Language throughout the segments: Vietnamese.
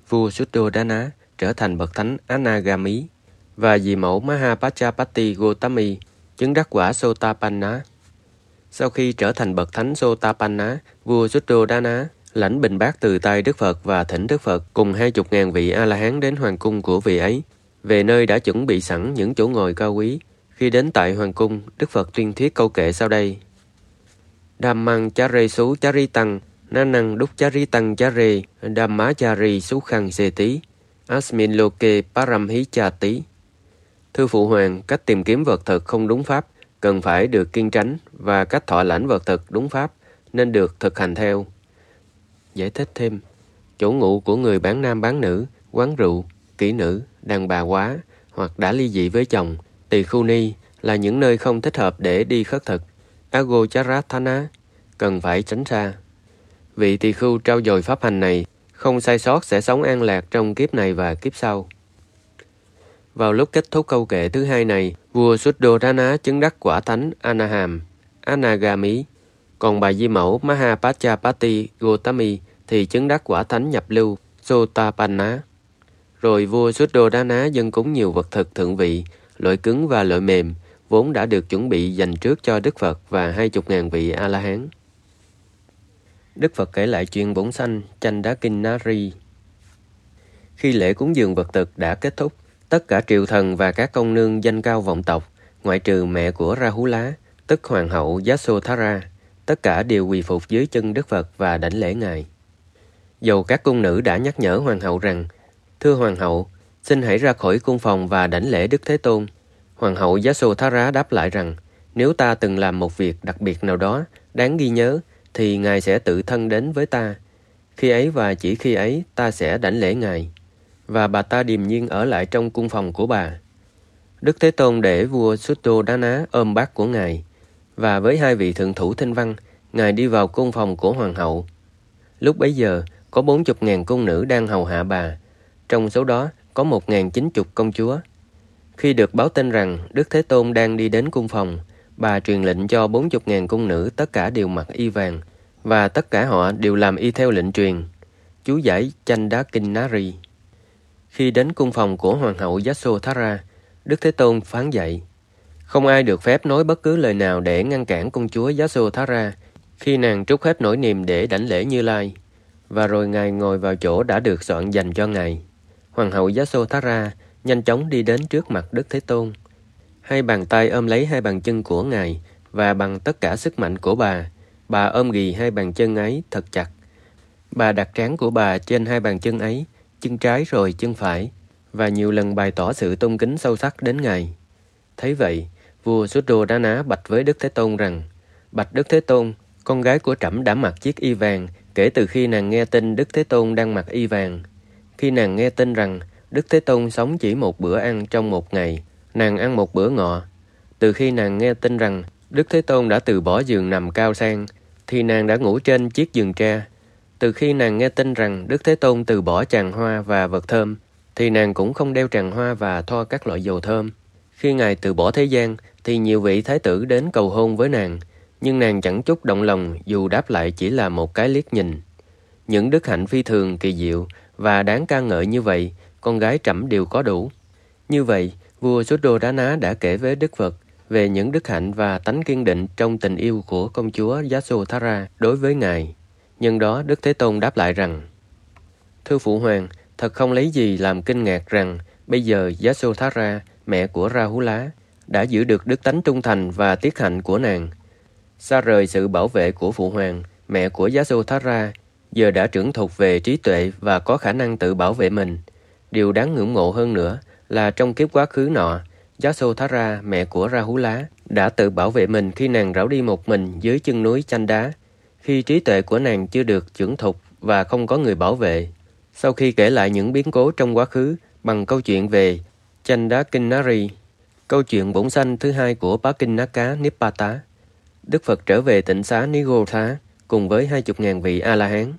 vua Suddhodana trở thành bậc thánh Anagami và vị mẫu Mahapajapati Gotami chứng đắc quả Sotapanna. Sau khi trở thành bậc thánh Sotapanna, vua Suddhodana lãnh bình bát từ tay Đức Phật và thỉnh Đức Phật cùng 20.000 vị A-la-hán đến hoàng cung của vị ấy, về nơi đã chuẩn bị sẵn những chỗ ngồi cao quý. Khi đến tại hoàng cung, Đức Phật tuyên thuyết câu kệ sau đây: Dhammang charesu charitang nanang dukkharitang chare dhammachari sukhang seti asmin loke paramhichati. Thưa Phụ Hoàng, cách tìm kiếm vật thực không đúng pháp cần phải được kiêng tránh, và cách thọ lãnh vật thực đúng pháp nên được thực hành theo. Giải thích thêm: chỗ ngụ của người bán nam bán nữ, quán rượu, kỹ nữ, đàn bà quá hoặc đã ly dị với chồng, tỳ khưu ni là những nơi không thích hợp để đi khất thực. Agocharathana cần phải tránh xa. Vị tỳ khưu trau dồi pháp hành này không sai sót sẽ sống an lạc trong kiếp này và kiếp sau. Vào lúc kết thúc câu kệ thứ hai này, vua Suddhodana chứng đắc quả thánh Anaham, Anagami, còn bà di mẫu Mahapajapati Gotami thì chứng đắc quả thánh nhập lưu Sotapanna. Rồi vua Suddhodana dâng cúng nhiều vật thực thượng vị, loại cứng và loại mềm, vốn đã được chuẩn bị dành trước cho Đức Phật và 20.000 vị A-la-hán. Đức Phật kể lại chuyện bổn sanh Chandakinnari. Khi lễ cúng dường vật thực đã kết thúc, tất cả triều thần và các công nương danh cao vọng tộc, ngoại trừ mẹ của Rahula, tức hoàng hậu Yasodhara, tất cả đều quỳ phục dưới chân Đức Phật và đảnh lễ Ngài. Dầu các cung nữ đã nhắc nhở hoàng hậu rằng: Thưa hoàng hậu, xin hãy ra khỏi cung phòng và đảnh lễ Đức Thế Tôn. Hoàng hậu Yasodhara đáp lại rằng: Nếu ta từng làm một việc đặc biệt nào đó đáng ghi nhớ, thì Ngài sẽ tự thân đến với ta. Khi ấy và chỉ khi ấy ta sẽ đảnh lễ Ngài. Và bà ta điềm nhiên ở lại trong cung phòng của bà. Đức Thế Tôn để vua Suddhodana ôm bát của Ngài, và với 2 vị thượng thủ thinh văn, Ngài đi vào cung phòng của hoàng hậu. Lúc bấy giờ, có 40.000 cung nữ đang hầu hạ bà, trong số đó có 1.090 công chúa. Khi được báo tin rằng Đức Thế Tôn đang đi đến cung phòng, bà truyền lệnh cho 40.000 cung nữ tất cả đều mặc y vàng, và tất cả họ đều làm y theo lệnh truyền. Chú giải Chandakinnari. Khi đến cung phòng của hoàng hậu Yasodhara, Đức Thế Tôn phán dạy: Không ai được phép nói bất cứ lời nào để ngăn cản công chúa Yasodhara khi nàng trút hết nỗi niềm để đảnh lễ Như Lai. Và rồi Ngài ngồi vào chỗ đã được soạn dành cho Ngài. Hoàng hậu Yasodhara nhanh chóng đi đến trước mặt Đức Thế Tôn. 2 bàn tay ôm lấy 2 bàn chân của Ngài, và bằng tất cả sức mạnh của bà ôm ghì 2 bàn chân ấy thật chặt. Bà đặt trán của bà trên 2 bàn chân ấy, chân trái rồi chân phải, và nhiều lần bày tỏ sự tôn kính sâu sắc đến Ngài. Thấy vậy, vua Suddhodana bạch với Đức Thế Tôn rằng: Bạch Đức Thế Tôn, con gái của trẫm đã mặc chiếc y vàng kể từ khi nàng nghe tin Đức Thế Tôn đang mặc y vàng. Khi nàng nghe tin rằng Đức Thế Tôn sống chỉ một bữa ăn trong một ngày, nàng ăn một bữa ngọ. Từ khi nàng nghe tin rằng Đức Thế Tôn đã từ bỏ giường nằm cao sang, thì nàng đã ngủ trên chiếc giường tre. Từ khi nàng nghe tin rằng Đức Thế Tôn từ bỏ tràng hoa và vật thơm, thì nàng cũng không đeo tràng hoa và thoa các loại dầu thơm. Khi Ngài từ bỏ thế gian, thì nhiều vị thái tử đến cầu hôn với nàng, nhưng nàng chẳng chút động lòng dù đáp lại chỉ là một cái liếc nhìn. Những đức hạnh phi thường, kỳ diệu và đáng ca ngợi như vậy, con gái trẫm đều có đủ. Như vậy, vua Suddhodana đã kể với Đức Phật về những đức hạnh và tánh kiên định trong tình yêu của công chúa Yasodhara đối với Ngài. Nhân đó Đức Thế Tôn đáp lại rằng: Thưa Phụ Hoàng, thật không lấy gì làm kinh ngạc rằng bây giờ Yasodhara, mẹ của Rahula, đã giữ được đức tánh trung thành và tiết hạnh của nàng. Xa rời sự bảo vệ của Phụ Hoàng, mẹ của Yasodhara giờ đã trưởng thục về trí tuệ và có khả năng tự bảo vệ mình. Điều đáng ngưỡng mộ hơn nữa là trong kiếp quá khứ nọ, Yasodhara, mẹ của Rahula, đã tự bảo vệ mình khi nàng rảo đi một mình dưới chân núi Chanh Đá, khi trí tuệ của nàng chưa được trưởng thục và không có người bảo vệ. Sau khi kể lại những biến cố trong quá khứ bằng câu chuyện về Chandakinnari, câu chuyện bổn sanh thứ 2 của Pakinaka Nipata, Đức Phật trở về tịnh xá Nigodha cùng với 20.000 vị A-la-hán.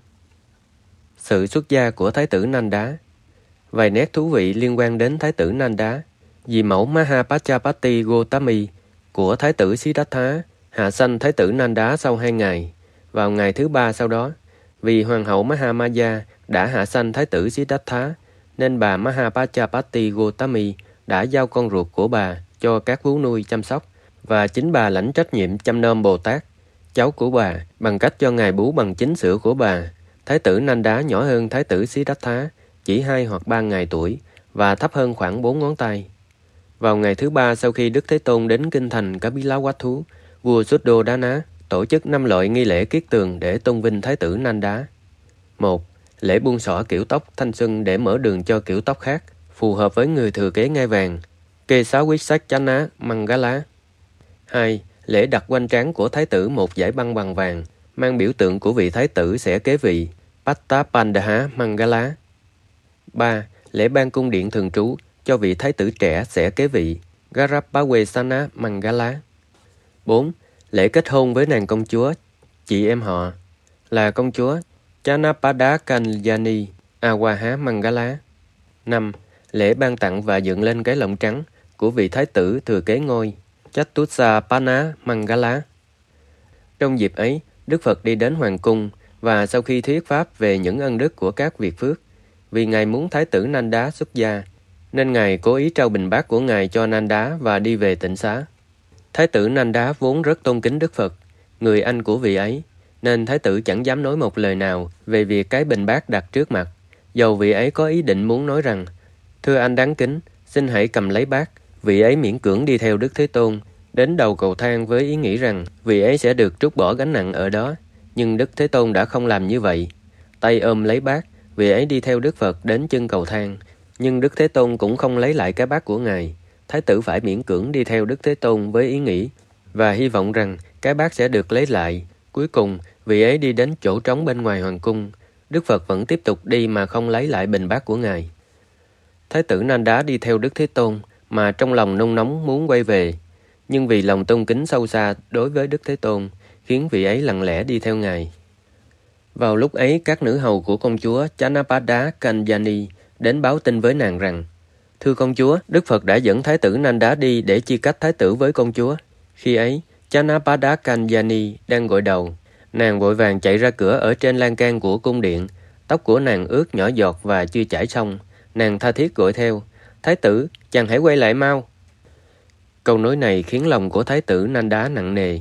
Sự xuất gia của Thái tử Nanda. Vài nét thú vị liên quan đến Thái tử Nanda. Vì mẫu Mahapajapati Gotami của Thái tử Siddhartha hạ sanh Thái tử Nanda sau 2 ngày, vào ngày thứ 3 sau đó. Vì Hoàng hậu Mahamaya đã hạ sanh Thái tử Siddhartha, nên bà Mahapajapati Gotami đã giao con ruột của bà cho các vú nuôi chăm sóc, và chính bà lãnh trách nhiệm chăm nom Bồ Tát, cháu của bà, bằng cách cho ngài bú bằng chính sữa của bà. Thái tử Nanda nhỏ hơn Thái tử Siddhartha chỉ 2 hoặc 3 ngày tuổi và thấp hơn khoảng 4 ngón tay. Vào ngày thứ 3 sau khi Đức Thế Tôn đến kinh thành Kapilavatthu, vua Suddhodana tổ chức 5 loại nghi lễ kiết tường để tôn vinh Thái tử Nanda. 1. Lễ buông xõa kiểu tóc thanh xuân để mở đường cho kiểu tóc khác, phù hợp với người thừa kế ngai vàng, Kesavissachana Mangala. 2. Lễ đặt quanh trán của Thái tử một dải băng bằng vàng, mang biểu tượng của vị Thái tử sẽ kế vị, Pattapandaha Mangala. 3. Lễ ban cung điện thường trú cho vị Thái tử trẻ sẽ kế vị, Garabhawesana Mangala. 4. Lễ kết hôn với nàng công chúa, chị em họ, là công chúa Chanapada Kalyani Awaha Mangala. 5. Lễ ban tặng và dựng lên cái lọng trắng của vị Thái tử thừa kế ngôi, Chatussapana Mangala. Trong dịp ấy, Đức Phật đi đến hoàng cung và sau khi thuyết pháp về những ân đức của các việc phước, vì Ngài muốn Thái tử Nanda xuất gia, nên Ngài cố ý trao bình bát của Ngài cho Nanda và đi về tịnh xá. Thái tử Nanda vốn rất tôn kính Đức Phật, người anh của vị ấy, nên Thái tử chẳng dám nói một lời nào về việc cái bình bát đặt trước mặt, dầu vị ấy có ý định muốn nói rằng: "Thưa anh đáng kính, xin hãy cầm lấy bát." Vị ấy miễn cưỡng đi theo Đức Thế Tôn đến đầu cầu thang với ý nghĩ rằng vị ấy sẽ được trút bỏ gánh nặng ở đó, nhưng Đức Thế Tôn đã không làm như vậy. Tay ôm lấy bát, vị ấy đi theo Đức Phật đến chân cầu thang, nhưng Đức Thế Tôn cũng không lấy lại cái bát của Ngài. Thái tử phải miễn cưỡng đi theo Đức Thế Tôn với ý nghĩ và hy vọng rằng cái bát sẽ được lấy lại. Cuối cùng, vị ấy đi đến chỗ trống bên ngoài hoàng cung. Đức Phật vẫn tiếp tục đi mà không lấy lại bình bát của Ngài. Thái tử Nanda đi theo Đức Thế Tôn mà trong lòng nôn nóng muốn quay về, nhưng vì lòng tôn kính sâu xa đối với Đức Thế Tôn khiến vị ấy lặng lẽ đi theo Ngài. Vào lúc ấy, các nữ hầu của công chúa Chanapada Kalyani đến báo tin với nàng rằng: "Thưa công chúa, Đức Phật đã dẫn Thái tử Nanda đi để chia cách Thái tử với công chúa." Khi ấy, Chanapada Kalyani đang gội đầu. Nàng vội vàng chạy ra cửa ở trên lan can của cung điện. Tóc của nàng ướt nhỏ giọt và chưa chải xong. Nàng tha thiết gọi theo: "Thái tử, chàng hãy quay lại mau." Câu nói này khiến lòng của Thái tử Nanda nặng nề.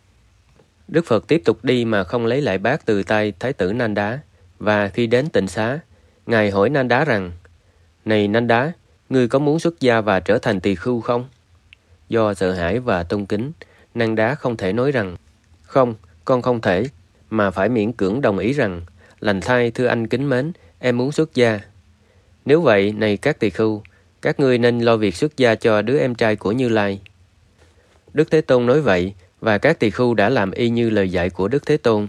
Đức Phật tiếp tục đi mà không lấy lại bát từ tay Thái tử Nanda, và khi đến tịnh xá, Ngài hỏi Nanda rằng: "Này Nanda, ngươi có muốn xuất gia và trở thành tỳ khưu không?" Do sợ hãi và tôn kính, Nanda không thể nói rằng: "Không, con không thể", mà phải miễn cưỡng đồng ý rằng: "Lành thay thưa anh kính mến, em muốn xuất gia." "Nếu vậy, này các tỳ khưu, các ngươi nên lo việc xuất gia cho đứa em trai của Như Lai." Đức Thế Tôn nói vậy, và các tỳ khưu đã làm y như lời dạy của Đức Thế Tôn.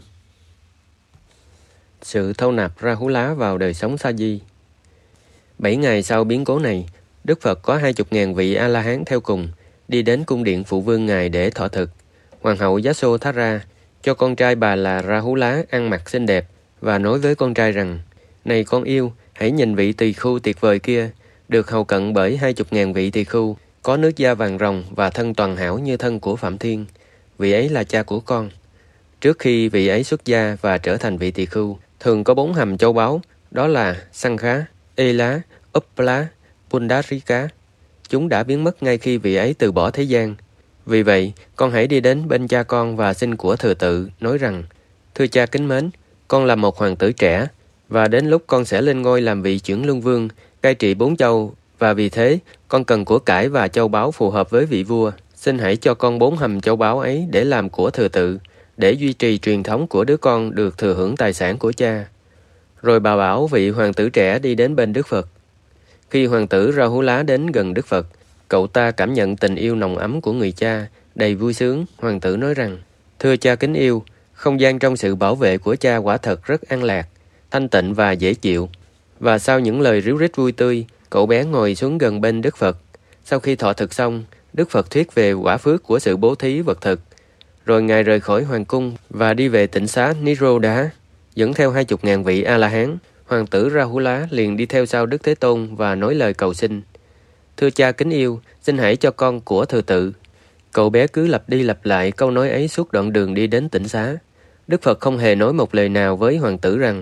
Sự thâu nạp Rahula vào đời sống sa di. 7 ngày sau biến cố này, Đức Phật có 20.000 vị A-la-hán theo cùng, đi đến cung điện phụ vương Ngài để thọ thực. Hoàng hậu Yasodhara cho con trai bà là Rahula ăn mặc xinh đẹp và nói với con trai rằng: "Này con yêu, hãy nhìn vị tỳ khưu tuyệt vời kia, được hầu cận bởi 20.000 vị tỳ khưu, có nước da vàng ròng và thân toàn hảo như thân của Phạm Thiên. Vị ấy là cha của con." Trước khi vị ấy xuất gia và trở thành vị tỳ khưu, thường có 4 hầm châu báu, đó là Sankha, Ela, Uppala, Pundarika. Chúng đã biến mất ngay khi vị ấy từ bỏ thế gian. Vì vậy, con hãy đi đến bên cha con và xin của thừa tự, nói rằng: "Thưa cha kính mến, con là một hoàng tử trẻ, và đến lúc con sẽ lên ngôi làm vị chưởng luân vương, cai trị 4 châu, và vì thế, con cần của cải và châu báu phù hợp với vị vua. Xin hãy cho con 4 hầm châu báu ấy để làm của thừa tự, để duy trì truyền thống của đứa con được thừa hưởng tài sản của cha." Rồi bà bảo vị hoàng tử trẻ đi đến bên Đức Phật. Khi hoàng tử Rahula đến gần Đức Phật, cậu ta cảm nhận tình yêu nồng ấm của người cha, đầy vui sướng. Hoàng tử nói rằng: "Thưa cha kính yêu, không gian trong sự bảo vệ của cha quả thật rất an lạc, thanh tịnh và dễ chịu." Và sau những lời ríu rít vui tươi, cậu bé ngồi xuống gần bên Đức Phật. Sau khi thọ thực xong, Đức Phật thuyết về quả phước của sự bố thí vật thực. Rồi Ngài rời khỏi hoàng cung và đi về tịnh xá Nirodha, dẫn theo 20.000 vị A-la-hán. Hoàng tử Rahula liền đi theo sau Đức Thế Tôn và nói lời cầu xin: "Thưa cha kính yêu, xin hãy cho con của thừa tự." Cậu bé cứ lặp đi lặp lại câu nói ấy suốt đoạn đường đi đến tịnh xá. Đức Phật không hề nói một lời nào với hoàng tử rằng: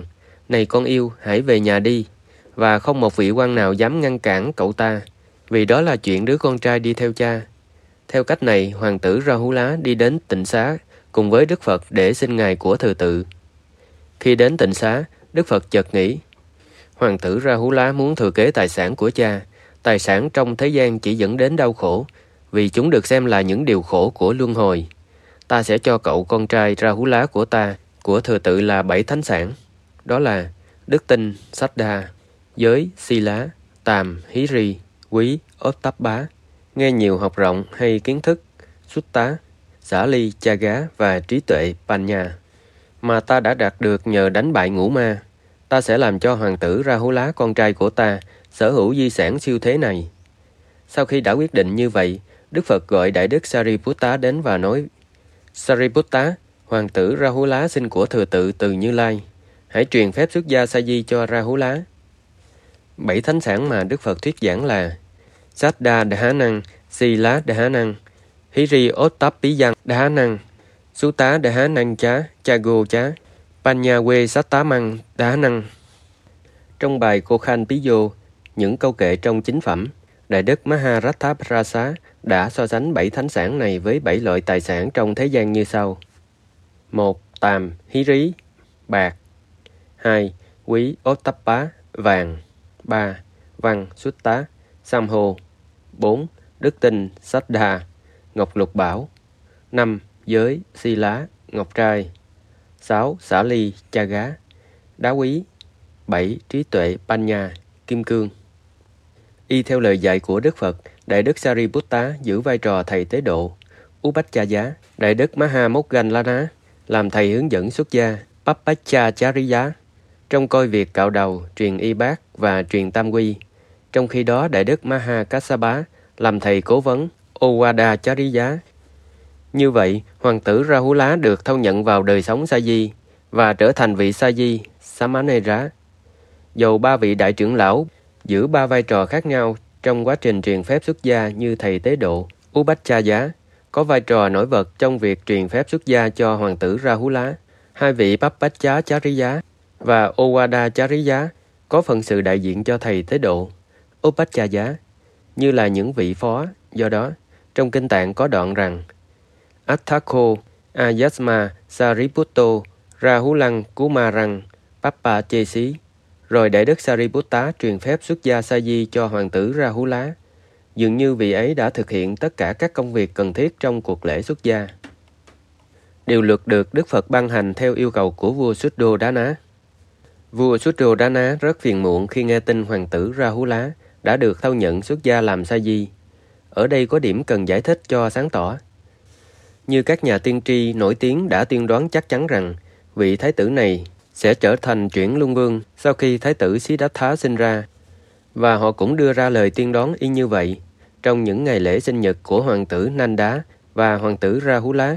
Này con yêu, hãy về nhà đi, và không một vị quan nào dám ngăn cản cậu ta, vì đó là chuyện đứa con trai đi theo cha. Theo cách này, hoàng tử Rahula đi đến tịnh xá cùng với Đức Phật để xin ngài của thừa tự. Khi đến tịnh xá, Đức Phật chợt nghĩ, hoàng tử Rahula muốn thừa kế tài sản của cha. Tài sản trong thế gian chỉ dẫn đến đau khổ, vì chúng được xem là những điều khổ của luân hồi. Ta sẽ cho cậu con trai Rahula của ta, của thừa tự là 7 thánh sản. Đó là đức tin, Saddha, giới, Sila, tàm, hí ri, quý, Ottappa, nghe nhiều học rộng hay kiến thức, Sutta, xả ly, cha gá và trí tuệ, Panya, mà ta đã đạt được nhờ đánh bại ngũ ma. Ta sẽ làm cho hoàng tử Rahula con trai của ta sở hữu di sản siêu thế này. Sau khi đã quyết định như vậy, Đức Phật gọi Đại Đức Sariputta đến và nói, Sariputta, hoàng tử Rahula xin của thừa tự từ Như Lai. Hãy truyền phép xuất gia sa di cho Rahula. 7 thánh sản mà Đức Phật thuyết giảng là Saddha Dhanang, Sila Dhanang, Hiri Ottappiyan Dhanang, Sutta Dhanang Chá, Chago Chá, Panyawe Sattamang Dhanang. Trong bài Kokhan Piyo, những câu kệ trong chính phẩm, Đại Đức Maharatthaprasa đã so sánh 7 thánh sản này với 7 loại tài sản trong thế gian như sau. 1. Tàm, hí rí, bạc. 2. Quý, Ottappa, vàng. 3. Văn, Sutta, Samho. 4. Đức tin, Saddha, ngọc lục bảo. 5. Giới, Sila, ngọc trai. 6. Xả ly, cha gá, đá quý. 7. Trí tuệ, Panya, kim cương. Y theo lời dạy của Đức Phật, Đại Đức Sariputta giữ vai trò thầy tế độ, Upachaya. Đại Đức Mahamoggallana làm thầy hướng dẫn xuất gia, Pappachacharya, trông coi việc cạo đầu, truyền y bát và truyền tam quy. Trong khi đó, Đại Đức Mahakassapa làm thầy cố vấn, Owadacharya. Như vậy, hoàng tử Rahula được thâu nhận vào đời sống sa di và trở thành vị sa di, Samanera. Dầu 3 vị đại trưởng lão giữ 3 vai trò khác nhau trong quá trình truyền phép xuất gia như thầy tế độ, Upachaya, có vai trò nổi bật trong việc truyền phép xuất gia cho hoàng tử Rahula. 2 vị Pappachacharya và Owadacharya có phận sự đại diện cho thầy tế độ, Upachaya, như là những vị phó. Do đó, trong Kinh Tạng có đoạn rằng Atthakho Ayasma Sariputto Rahulang Kumarang Pappachesi. Rồi Đại Đức Sariputta truyền phép xuất gia sa di cho hoàng tử Rahula. Dường như vị ấy đã thực hiện tất cả các công việc cần thiết trong cuộc lễ xuất gia. Điều luật được Đức Phật ban hành theo yêu cầu của vua Suddhodana. Vua Suddhodana rất phiền muộn khi nghe tin hoàng tử Rahula đã được thâu nhận xuất gia làm sa di. Ở đây có điểm cần giải thích cho sáng tỏ. Như các nhà tiên tri nổi tiếng đã tiên đoán chắc chắn rằng vị thái tử này sẽ trở thành chuyển luân vương sau khi thái tử Siddhartha sinh ra, và họ cũng đưa ra lời tiên đoán y như vậy trong những ngày lễ sinh nhật của hoàng tử Nanda và hoàng tử Rahula.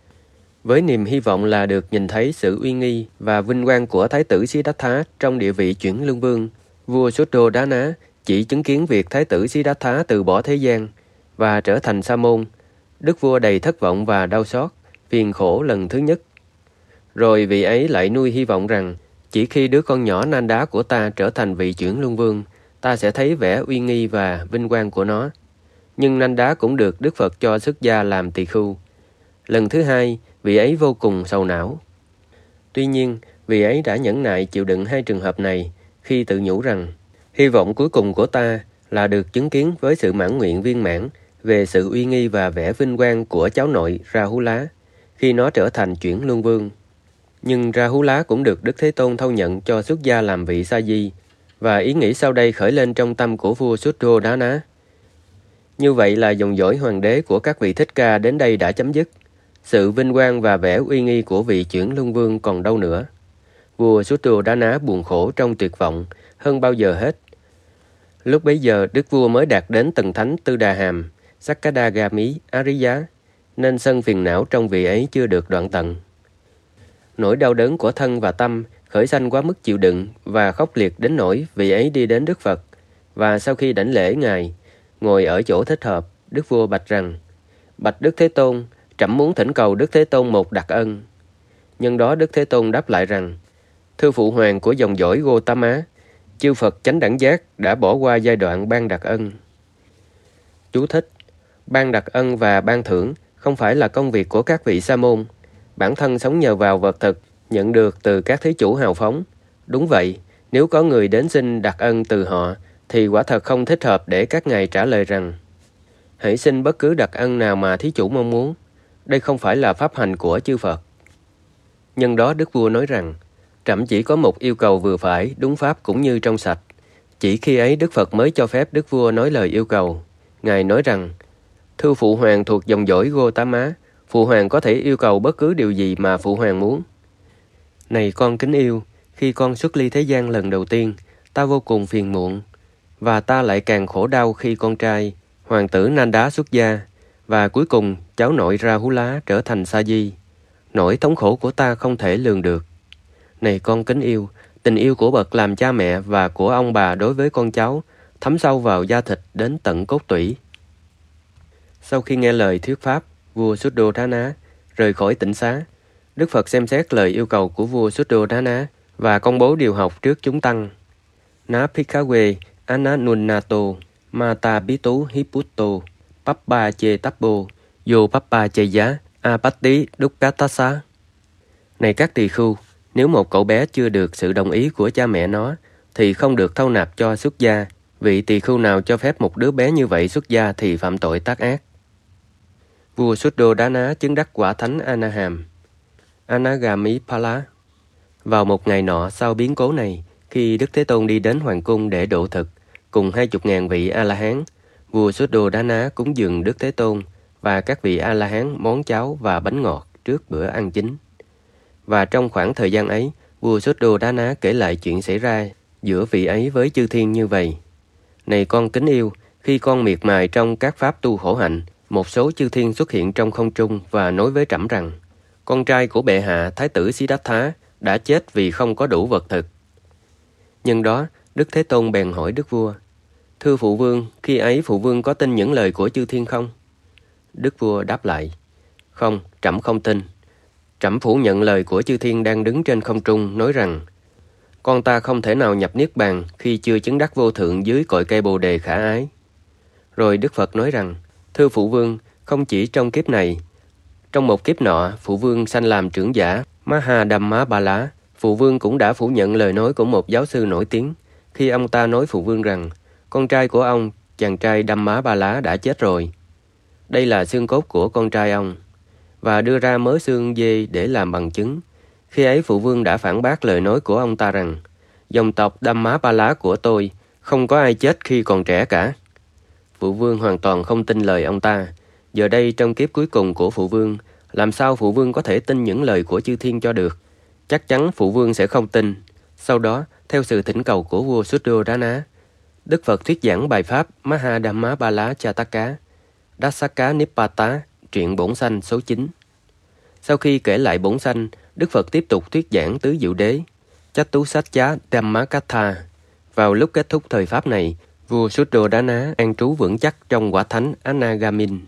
Với niềm hy vọng là được nhìn thấy sự uy nghi và vinh quang của thái tử Siddhartha trong địa vị chuyển luân vương, vua Suddhodana chỉ chứng kiến việc thái tử Siddhartha từ bỏ thế gian và trở thành sa môn. Đức vua đầy thất vọng và đau xót, phiền khổ lần thứ nhất. Rồi vị ấy lại nuôi hy vọng rằng chỉ khi đứa con nhỏ Nanda của ta trở thành vị chuyển luân vương, ta sẽ thấy vẻ uy nghi và vinh quang của nó. Nhưng Nanda cũng được Đức Phật cho xuất gia làm tỳ khưu. Lần thứ hai, vị ấy vô cùng sầu não. Tuy nhiên, vị ấy đã nhẫn nại chịu đựng 2 trường hợp này khi tự nhủ rằng hy vọng cuối cùng của ta là được chứng kiến với sự mãn nguyện viên mãn về sự uy nghi và vẻ vinh quang của cháu nội Rahula khi nó trở thành chuyển luân vương. Nhưng Rahula cũng được Đức Thế Tôn thâu nhận cho xuất gia làm vị sa di, và ý nghĩ sau đây khởi lên trong tâm của vua Suddhodana. Như vậy là dòng dõi hoàng đế của các vị Thích Ca đến đây đã chấm dứt. Sự vinh quang và vẻ uy nghi của vị chuyển luân vương còn đâu nữa. Vua Suddhodana buồn khổ trong tuyệt vọng hơn bao giờ hết. Lúc bấy giờ, đức vua mới đạt đến tầng thánh Tư Đà Hàm, Sakadagami Ariya, nên sân phiền não trong vị ấy chưa được đoạn tận. Nỗi đau đớn của thân và tâm khởi sanh quá mức chịu đựng và khốc liệt đến nỗi vị ấy đi đến Đức Phật, và sau khi đảnh lễ Ngài, ngồi ở chỗ thích hợp, đức vua bạch rằng: Bạch Đức Thế Tôn, trẫm muốn thỉnh cầu Đức Thế Tôn một đặc ân. Nhân đó Đức Thế Tôn đáp lại rằng: Thưa phụ hoàng của dòng dõi Gotama, chư Phật chánh đẳng giác đã bỏ qua giai đoạn ban đặc ân. Chú thích: ban đặc ân và ban thưởng không phải là công việc của các vị sa môn. Bản thân sống nhờ vào vật thực nhận được từ các thí chủ hào phóng. Đúng vậy, nếu có người đến xin đặc ân từ họ, thì quả thật không thích hợp để các ngài trả lời rằng hãy xin bất cứ đặc ân nào mà thí chủ mong muốn. Đây không phải là pháp hành của chư Phật. Nhân đó Đức Vua nói rằng, trẫm chỉ có một yêu cầu vừa phải, đúng pháp cũng như trong sạch. Chỉ khi ấy Đức Phật mới cho phép Đức Vua nói lời yêu cầu. Ngài nói rằng, thưa phụ hoàng thuộc dòng dõi Gotama, phụ hoàng có thể yêu cầu bất cứ điều gì mà phụ hoàng muốn. Này con kính yêu, khi con xuất ly thế gian lần đầu tiên, ta vô cùng phiền muộn, và ta lại càng khổ đau khi con trai, hoàng tử Nanda xuất gia, và cuối cùng cháu nội Rahula trở thành Sa Di. Nỗi thống khổ của ta không thể lường được. Này con kính yêu, tình yêu của bậc làm cha mẹ và của ông bà đối với con cháu thấm sâu vào da thịt đến tận cốt tủy. Sau khi nghe lời thuyết pháp, vua Suddhodana rời khỏi tịnh xá. Đức Phật xem xét lời yêu cầu của vua Suddhodana và công bố điều học trước chúng tăng. Ná Phikawe Ananunnato Mata Bitu Hiputto Pappa Che Tappo Yo Pappa Che Giá Apatti Dukkatasa. Này các tỳ khưu, nếu một cậu bé chưa được sự đồng ý của cha mẹ nó, thì không được thâu nạp cho xuất gia. Vị tỳ khưu nào cho phép một đứa bé như vậy xuất gia thì phạm tội tác ác. Vua Suddhodana chứng đắc quả thánh Anaham, Anagami Phala. Vào một ngày nọ sau biến cố này, khi Đức Thế Tôn đi đến hoàng cung để độ thực, cùng 20.000 vị A-la-hán, vua Suddhodana cúng dường Đức Thế Tôn và các vị A-la-hán món cháo và bánh ngọt trước bữa ăn chính. Và trong khoảng thời gian ấy, vua Suddhodana kể lại chuyện xảy ra giữa vị ấy với chư thiên như vậy. Này con kính yêu, khi con miệt mài trong các pháp tu khổ hạnh, một số chư thiên xuất hiện trong không trung và nói với trẫm rằng, con trai của bệ hạ Thái tử Siddhartha đã chết vì không có đủ vật thực. Nhân đó, Đức Thế Tôn bèn hỏi Đức Vua, thưa phụ vương, khi ấy phụ vương có tin những lời của chư thiên không? Đức Vua đáp lại, không, trẫm không tin. Trẫm phủ nhận lời của chư thiên đang đứng trên không trung, nói rằng, con ta không thể nào nhập niết bàn khi chưa chứng đắc vô thượng dưới cội cây bồ đề khả ái. Rồi Đức Phật nói rằng, thưa phụ vương, không chỉ trong kiếp này, trong một kiếp nọ, phụ vương sanh làm trưởng giả Mahadamma-bala, phụ vương cũng đã phủ nhận lời nói của một giáo sư nổi tiếng, khi ông ta nói phụ vương rằng, con trai của ông, chàng trai Dhamma-bala đã chết rồi. Đây là xương cốt của con trai ông, và đưa ra mớ xương dê để làm bằng chứng. Khi ấy phụ vương đã phản bác lời nói của ông ta rằng, dòng tộc Dhamma-bala của tôi không có ai chết khi còn trẻ cả. Phụ vương hoàn toàn không tin lời ông ta. Giờ đây trong kiếp cuối cùng của phụ vương, làm sao phụ vương có thể tin những lời của chư thiên cho được? Chắc chắn phụ vương sẽ không tin. Sau đó, theo sự thỉnh cầu của vua Suddhodana, Đức Phật thuyết giảng bài pháp Mahadamma-bala Chataka, Dasaka Nippata, truyện bổn sanh số 9. Sau khi kể lại bổn sanh, Đức Phật tiếp tục thuyết giảng tứ diệu đế, Chatusatcha Dhammakatha. Vào lúc kết thúc thời pháp này, vua Suddhodana an trú vững chắc trong quả thánh Anagamin.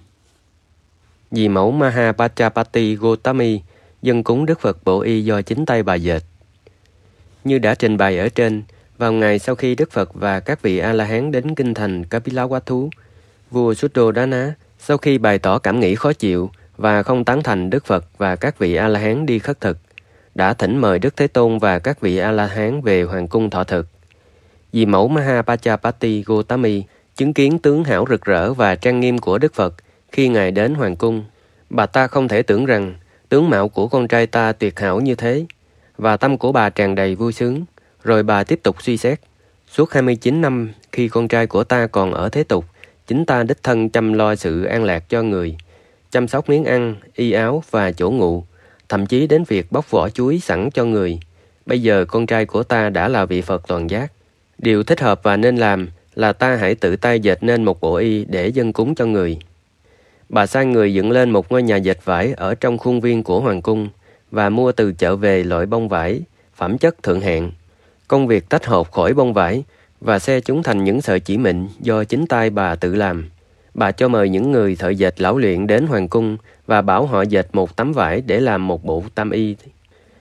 Vì mẫu Mahapajapati Gotami dâng cúng Đức Phật bộ y do chính tay bà dệt. Như đã trình bày ở trên, vào ngày sau khi Đức Phật và các vị A-la-hán đến kinh thành Kapilavatthu, vua Suddhodana sau khi bày tỏ cảm nghĩ khó chịu và không tán thành Đức Phật và các vị A-la-hán đi khất thực, đã thỉnh mời Đức Thế Tôn và các vị A-la-hán về hoàng cung thọ thực. Vì mẫu Mahapajapati Gotami chứng kiến tướng hảo rực rỡ và trang nghiêm của Đức Phật khi Ngài đến hoàng cung, bà ta không thể tưởng rằng tướng mạo của con trai ta tuyệt hảo như thế, và tâm của bà tràn đầy vui sướng. Rồi bà tiếp tục suy xét, suốt 29 năm khi con trai của ta còn ở thế tục, chính ta đích thân chăm lo sự an lạc cho người, chăm sóc miếng ăn, y áo và chỗ ngụ, thậm chí đến việc bóc vỏ chuối sẵn cho người. Bây giờ con trai của ta đã là vị Phật toàn giác. Điều thích hợp và nên làm là ta hãy tự tay dệt nên một bộ y để dâng cúng cho người. Bà sai người dựng lên một ngôi nhà dệt vải ở trong khuôn viên của hoàng cung và mua từ chợ về loại bông vải, phẩm chất thượng hạng. Công việc tách hột khỏi bông vải và xe chúng thành những sợi chỉ mịn do chính tay bà tự làm. Bà cho mời những người thợ dệt lão luyện đến hoàng cung và bảo họ dệt một tấm vải để làm một bộ tam y.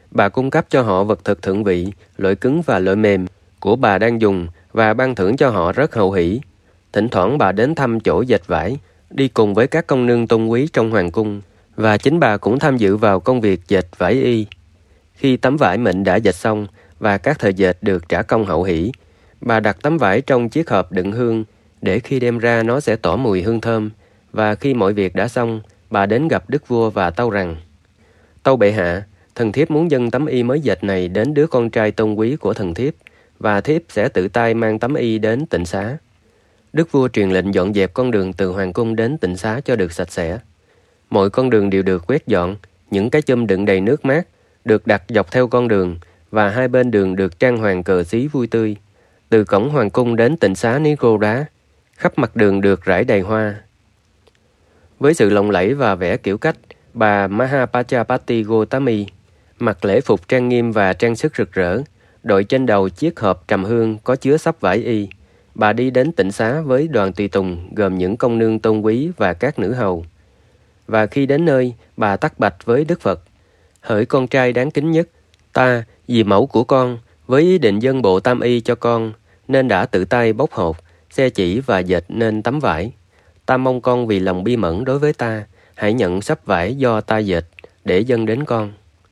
Bà cung cấp cho họ vật thực thượng vị, loại cứng và loại mềm của bà đang dùng và ban thưởng cho họ rất hậu hỷ. Thỉnh thoảng bà đến thăm chỗ dệt vải, đi cùng với các công nương tôn quý trong hoàng cung, và chính bà cũng tham dự vào công việc dệt vải y. Khi tấm vải mịn đã dệt xong và các thợ dệt được trả công hậu hỷ, bà đặt tấm vải trong chiếc hộp đựng hương để khi đem ra nó sẽ tỏa mùi hương thơm. Và khi mọi việc đã xong, bà đến gặp đức vua và tâu rằng: Tâu bệ hạ, thần thiếp muốn dâng tấm y mới dệt này đến đứa con trai tôn quý của thần thiếp, và thiếp sẽ tự tay mang tấm y đến tịnh xá. Đức vua truyền lệnh dọn dẹp con đường từ hoàng cung đến tịnh xá cho được sạch sẽ. Mọi con đường đều được quét dọn, những cái chum đựng đầy nước mát được đặt dọc theo con đường, và hai bên đường được trang hoàng cờ xí vui tươi. Từ cổng hoàng cung đến tịnh xá Nigoda, khắp mặt đường được rải đầy hoa. Với sự lộng lẫy và vẻ kiểu cách, bà Mahapajapati Gotami mặc lễ phục trang nghiêm và trang sức rực rỡ, đội trên đầu chiếc hộp trầm hương có chứa xấp vải y. Bà đi đến tịnh xá với đoàn tùy tùng gồm những công nương tôn quý và các nữ hầu. Và khi đến nơi, bà tắc bạch với Đức Phật: Hỡi con trai đáng kính nhất, ta, vì mẫu của con, với ý định dâng bộ tam y cho con, nên đã tự tay bóc hột, xe chỉ và dệt nên tấm vải. Ta mong con vì lòng bi mẫn đối với ta, hãy nhận xấp vải do ta dệt để dâng đến con.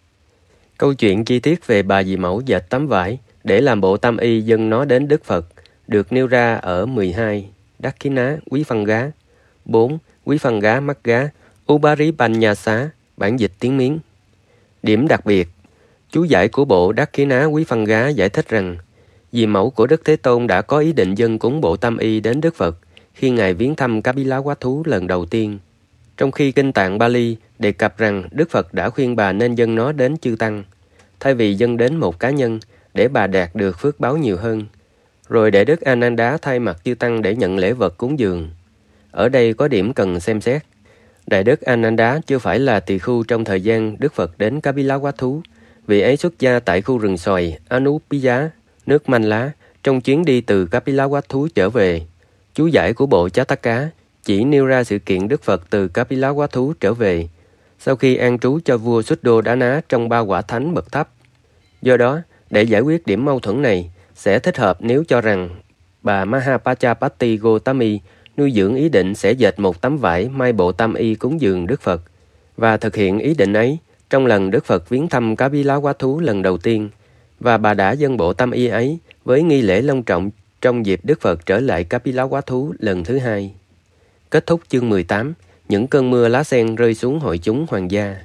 Câu chuyện chi tiết về bà dì mẫu dệt tấm vải để làm bộ tam y dâng nó đến Đức Phật được nêu ra ở 12. Dakkhina Quý Phân Gá, 4. Quý Phân Gá Mắt Gá, Uparipanyasa, bản dịch tiếng Miến. Điểm đặc biệt: chú giải của bộ Dakkhina Quý Phân Gá giải thích rằng dì mẫu của Đức Thế Tôn đã có ý định dâng cúng bộ tam y đến Đức Phật khi Ngài viếng thăm Kapilavatthu lần đầu tiên. Trong khi Kinh Tạng Bali đề cập rằng Đức Phật đã khuyên bà nên dâng nó đến chư Tăng, thay vì dâng đến một cá nhân để bà đạt được phước báo nhiều hơn, rồi để Đức Ananda thay mặt chư Tăng để nhận lễ vật cúng dường. Ở đây có điểm cần xem xét. Đại Đức Ananda chưa phải là tỳ khưu trong thời gian Đức Phật đến Kapilavatthu, vì ấy xuất gia tại khu rừng xoài Anupiya, nước Manh Lá, trong chuyến đi từ Kapilavatthu trở về. Chú giải của bộ Jataka chỉ nêu ra sự kiện Đức Phật từ Kapilavatthu trở về sau khi an trú cho vua Suddhodana trong ba quả thánh bậc thấp. Do đó, để giải quyết điểm mâu thuẫn này, sẽ thích hợp nếu cho rằng bà Mahapajapati Gotami nuôi dưỡng ý định sẽ dệt một tấm vải may bộ tam y cúng dường Đức Phật, và thực hiện ý định ấy trong lần Đức Phật viếng thăm Kapilavatthu lần đầu tiên, và bà đã dâng bộ tam y ấy với nghi lễ long trọng trong dịp Đức Phật trở lại Kapilavatthu lần thứ hai. Kết thúc chương 18, những cơn mưa lá sen rơi xuống hội chúng hoàng gia.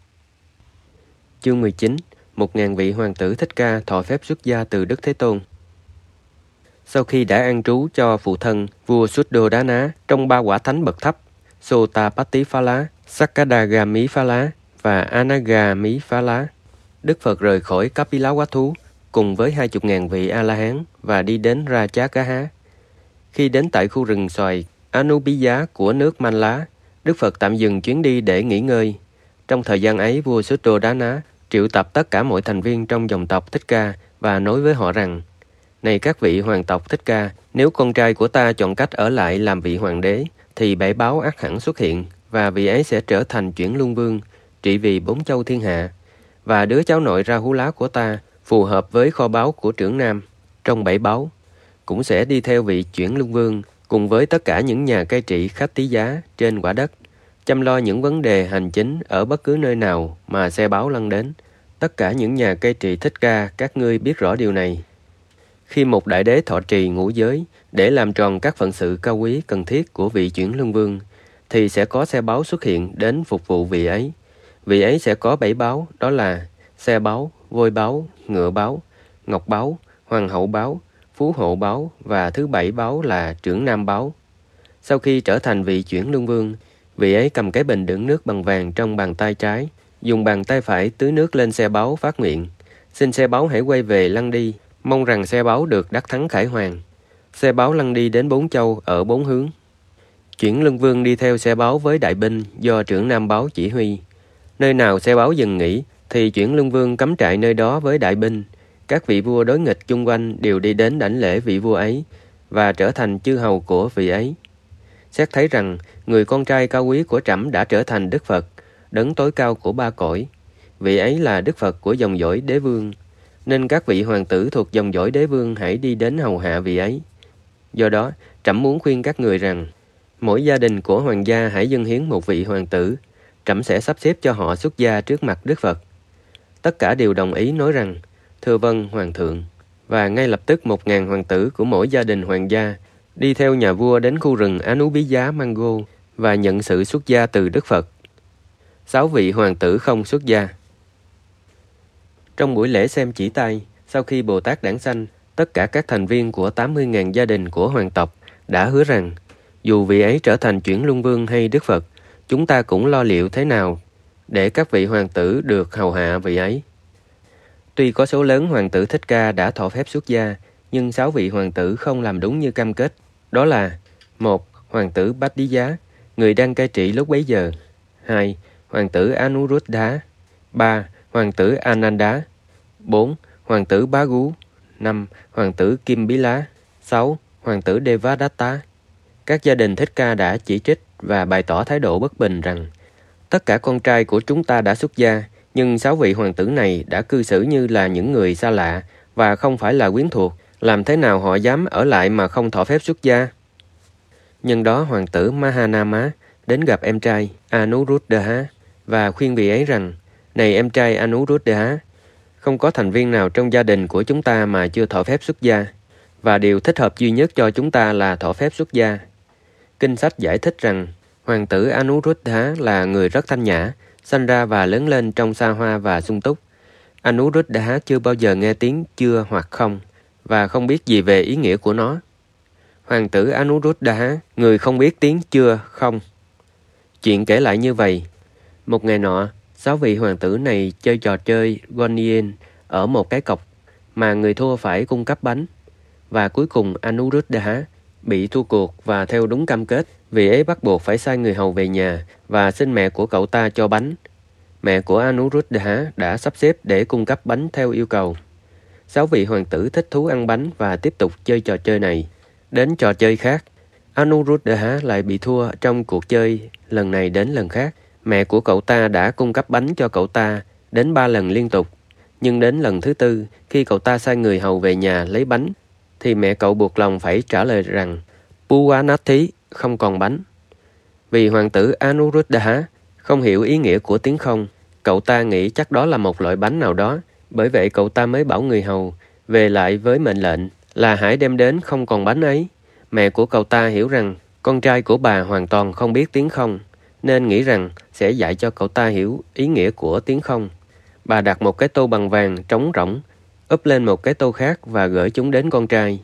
Chương 19, 1.000 vị hoàng tử Thích Ca thọ phép xuất gia từ Đức Thế Tôn. Sau khi đã an trú cho phụ thân vua Suddhodana trong ba quả thánh bậc thấp Sotapattiphala, Sakadagamiphala và Anagamiphala, Đức Phật rời khỏi Kapilavatthu cùng với 20.000 vị A-la-hán và đi đến Rajagaha. Khi đến tại khu rừng xoài Anupiya của nước Manh Lá, Đức Phật tạm dừng chuyến đi để nghỉ ngơi. Trong thời gian ấy, vua Suddhodana triệu tập tất cả mọi thành viên trong dòng tộc Thích Ca và nói với họ rằng: Này các vị hoàng tộc Thích Ca, nếu con trai của ta chọn cách ở lại làm vị hoàng đế, thì bảy báo ắt hẳn xuất hiện, và vị ấy sẽ trở thành chuyển luân vương, trị vì 4 châu thiên hạ. Và đứa cháu nội Rahula của ta, phù hợp với kho báu của trưởng nam trong 7 báu, cũng sẽ đi theo vị chuyển luân vương, cùng với tất cả những nhà cai trị khách tí giá trên quả đất, chăm lo những vấn đề hành chính ở bất cứ nơi nào mà xe báo lăn đến. Tất cả những nhà cai trị Thích Ca, các ngươi biết rõ điều này. Khi một đại đế thọ trì ngũ giới để làm tròn các phận sự cao quý cần thiết của vị chuyển luân vương, thì sẽ có xe báo xuất hiện đến phục vụ vị ấy. Vị ấy sẽ có 7 báo, đó là xe báo, voi báo, ngựa báo, ngọc báo, hoàng hậu báo, phú hộ báo, và thứ 7 báo là trưởng nam báo. Sau khi trở thành vị chuyển luân vương, vị ấy cầm cái bình đựng nước bằng vàng trong bàn tay trái, dùng bàn tay phải tưới nước lên xe báo phát nguyện: Xin xe báo hãy quay về lăn đi, mong rằng xe báo được đắc thắng khải hoàn. Xe báo lăn đi đến 4 châu ở 4 hướng. Chuyển luân vương đi theo xe báo với đại binh do trưởng nam báo chỉ huy. Nơi nào xe báo dừng nghỉ thì chuyển luân vương cắm trại nơi đó với đại binh. Các vị vua đối nghịch chung quanh đều đi đến đảnh lễ vị vua ấy và trở thành chư hầu của vị ấy. Xét thấy rằng người con trai cao quý của trẫm đã trở thành Đức Phật, đấng tối cao của ba cõi. vị ấy là Đức Phật của dòng dõi đế vương, nên các vị hoàng tử thuộc dòng dõi đế vương hãy đi đến hầu hạ vị ấy. Do đó, trẫm muốn khuyên các người rằng, mỗi gia đình của hoàng gia hãy dâng hiến một vị hoàng tử, trẫm sẽ sắp xếp cho họ xuất gia trước mặt Đức Phật. Tất cả đều đồng ý nói rằng, thưa vâng, hoàng thượng. Và ngay lập tức 1.000 hoàng tử của mỗi gia đình hoàng gia đi theo nhà vua đến khu rừng Anubíyá Mango và nhận sự xuất gia từ Đức Phật. 6 vị hoàng tử không xuất gia. Trong buổi lễ xem chỉ tay, sau khi Bồ Tát đản sanh, tất cả các thành viên của 80.000 gia đình của hoàng tộc đã hứa rằng, dù vị ấy trở thành chuyển luân vương hay Đức Phật, chúng ta cũng lo liệu thế nào để các vị hoàng tử được hầu hạ vị ấy. Tuy có số lớn hoàng tử Thích Ca đã thọ phép xuất gia, nhưng 6 vị hoàng tử không làm đúng như cam kết. Đó là: 1. Hoàng tử Bách Đí Giá, người đang cai trị lúc bấy giờ. 2. Hoàng tử Anuruddha. 3. Hoàng tử Ananda. 4. Hoàng tử Bá Gú. 5. Hoàng tử Kim Bí Lá. 6. Hoàng tử Devadatta. Các gia đình Thích Ca đã chỉ trích và bày tỏ thái độ bất bình rằng, tất cả con trai của chúng ta đã xuất gia, nhưng 6 vị hoàng tử này đã cư xử như là những người xa lạ và không phải là quyến thuộc. Làm thế nào họ dám ở lại mà không thọ phép xuất gia? Nhân đó hoàng tử Mahanama đến gặp em trai Anuruddha và khuyên vị ấy rằng, này em trai Anuruddha, không có thành viên nào trong gia đình của chúng ta mà chưa thọ phép xuất gia, và điều thích hợp duy nhất cho chúng ta là thọ phép xuất gia. Kinh sách giải thích rằng, hoàng tử Anuruddha là người rất thanh nhã, sanh ra và lớn lên trong xa hoa và sung túc. Anuruddha chưa bao giờ nghe tiếng chưa hoặc không, và không biết gì về ý nghĩa của nó. Hoàng tử Anuruddha, người không biết tiếng chưa, không. Chuyện kể lại như vậy. Một ngày nọ, 6 vị hoàng tử này chơi trò chơi Gonien ở một cái cọc mà người thua phải cung cấp bánh. Và cuối cùng Anuruddha bị thua cuộc và theo đúng cam kết, vị ấy bắt buộc phải sai người hầu về nhà và xin mẹ của cậu ta cho bánh. Mẹ của Anuruddha đã sắp xếp để cung cấp bánh theo yêu cầu. 6 vị hoàng tử thích thú ăn bánh và tiếp tục chơi trò chơi này. Đến trò chơi khác, Anuruddha lại bị thua trong cuộc chơi lần này đến lần khác. Mẹ của cậu ta đã cung cấp bánh cho cậu ta đến 3 lần liên tục. Nhưng đến lần thứ 4, khi cậu ta sai người hầu về nhà lấy bánh, thì mẹ cậu buộc lòng phải trả lời rằng Puvanati, không còn bánh. Vì hoàng tử Anuruddha không hiểu ý nghĩa của tiếng không, cậu ta nghĩ chắc đó là một loại bánh nào đó, bởi vậy cậu ta mới bảo người hầu về lại với mệnh lệnh là hãy đem đến không còn bánh ấy. Mẹ của cậu ta hiểu rằng con trai của bà hoàn toàn không biết tiếng không, nên nghĩ rằng sẽ dạy cho cậu ta hiểu ý nghĩa của tiếng không. Bà đặt một cái tô bằng vàng trống rỗng, úp lên một cái tô khác và gửi chúng đến con trai.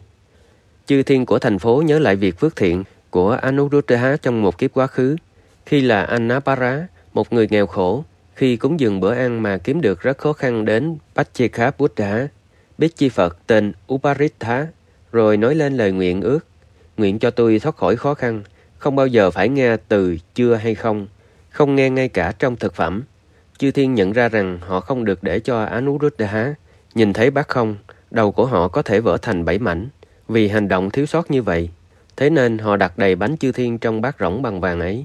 Chư thiên của thành phố nhớ lại việc phước thiện của Anuruddha trong một kiếp quá khứ. Khi là Annapara, một người nghèo khổ, khi cúng dường bữa ăn mà kiếm được rất khó khăn đến Pacceka Buddha, biết chi Phật tên Uparitha, rồi nói lên lời nguyện ước: nguyện cho tôi thoát khỏi khó khăn, không bao giờ phải nghe từ chưa hay không, không nghe ngay cả trong thực phẩm. Chư thiên nhận ra rằng họ không được để cho Anuruddha nhìn thấy bát không, đầu của họ có thể vỡ thành 7 mảnh vì hành động thiếu sót như vậy. Thế nên họ đặt đầy bánh chư thiên trong bát rỗng bằng vàng ấy.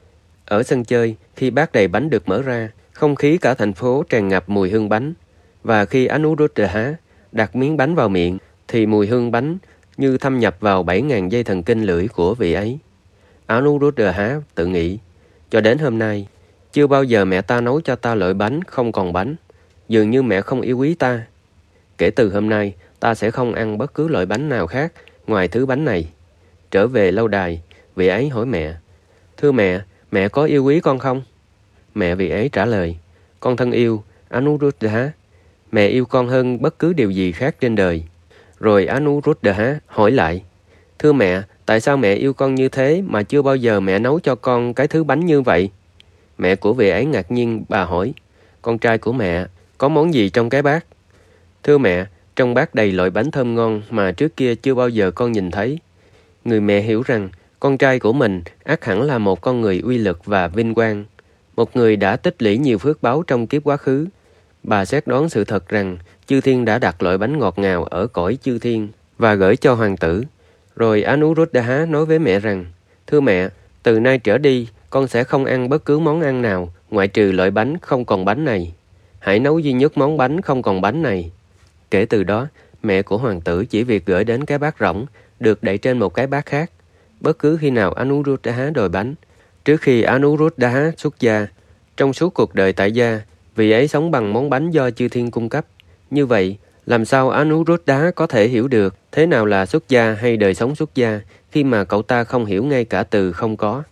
Ở sân chơi, khi bát đầy bánh được mở ra, không khí cả thành phố tràn ngập mùi hương bánh. Và khi Anuruddha đặt miếng bánh vào miệng, thì mùi hương bánh như thâm nhập vào 7.000 dây thần kinh lưỡi của vị ấy. Anuruddha tự nghĩ, cho đến hôm nay, chưa bao giờ mẹ ta nấu cho ta loại bánh không còn bánh. Dường như mẹ không yêu quý ta. Kể từ hôm nay, ta sẽ không ăn bất cứ loại bánh nào khác ngoài thứ bánh này. Trở về lâu đài, vị ấy hỏi mẹ: thưa mẹ có yêu quý con không? Mẹ vị ấy trả lời: con thân yêu, Anuruddha, mẹ yêu con hơn bất cứ điều gì khác trên đời. Rồi Anuruddha hỏi lại: thưa mẹ, tại sao mẹ yêu con như thế mà chưa bao giờ mẹ nấu cho con cái thứ bánh như vậy? Mẹ của vị ấy ngạc nhiên, bà hỏi: con trai của mẹ, có món gì trong cái bát? Thưa mẹ, trong bát đầy loại bánh thơm ngon mà trước kia chưa bao giờ con nhìn thấy. Người mẹ hiểu rằng con trai của mình ắt hẳn là một con người uy lực và vinh quang, một người đã tích lũy nhiều phước báu trong kiếp quá khứ. Bà xét đoán sự thật rằng chư thiên đã đặt loại bánh ngọt ngào ở cõi chư thiên và gửi cho hoàng tử. Rồi Anuruddha nói với mẹ rằng: thưa mẹ, từ nay trở đi con sẽ không ăn bất cứ món ăn nào ngoại trừ loại bánh không còn bánh này. hãy nấu duy nhất món bánh không còn bánh này. Kể từ đó, mẹ của hoàng tử chỉ việc gửi đến cái bát rỗng, được đậy trên một cái bát khác. Bất cứ khi nào Anuruddha đòi bánh, trước khi Anuruddha xuất gia, trong suốt cuộc đời tại gia, vị ấy sống bằng món bánh do chư thiên cung cấp. Như vậy, làm sao Anuruddha có thể hiểu được thế nào là xuất gia hay đời sống xuất gia khi mà cậu ta không hiểu ngay cả từ không có?